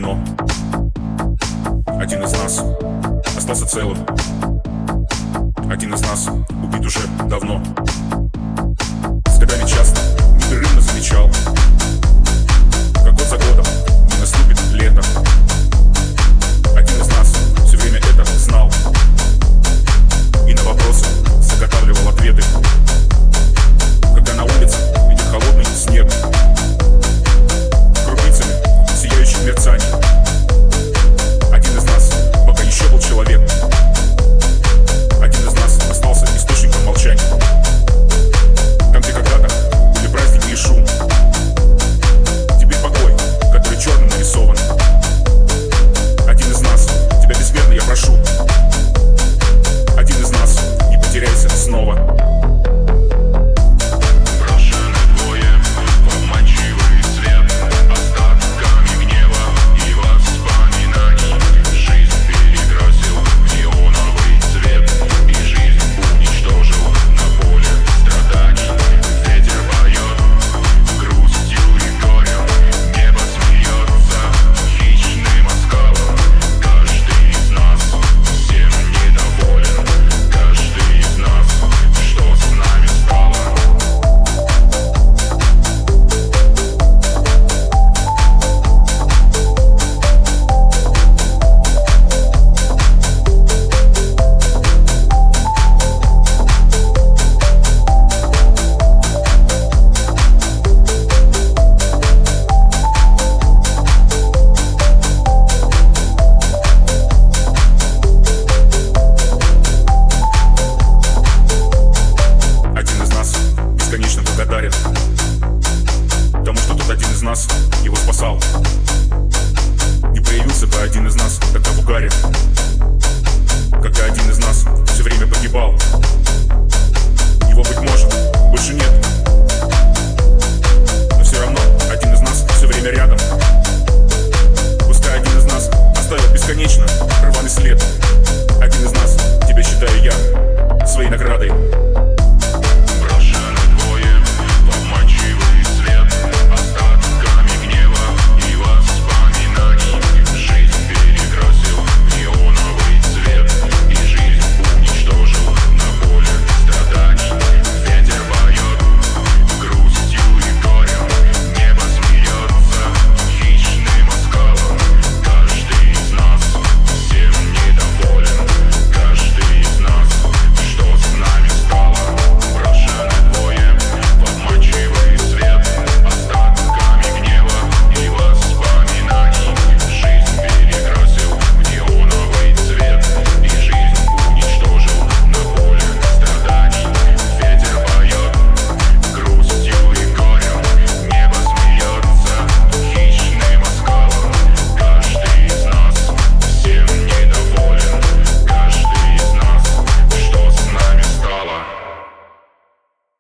кино. Один из нас остался целым. Один из нас убит уже давно. С годами часто непрерывно замечал, как год за годом не наступит лето. Один из нас все время это знал и на вопросы заготавливал ответы. Когда на улице идет холодный снег, крупицами сияющих мерцаний, один из нас пока еще был человек. Один из нас остался источником молчания. Там, где когда-то были праздники и шум, теперь покой, который черным нарисован. Один из нас, тебя безмерно я прошу. Один из нас, не потеряйся снова. Бесконечно благодарен тому, что тот один из нас его спасал. Не появился бы один из нас тогда в угаре, когда один из нас все время погибал. Его, быть может, больше нет.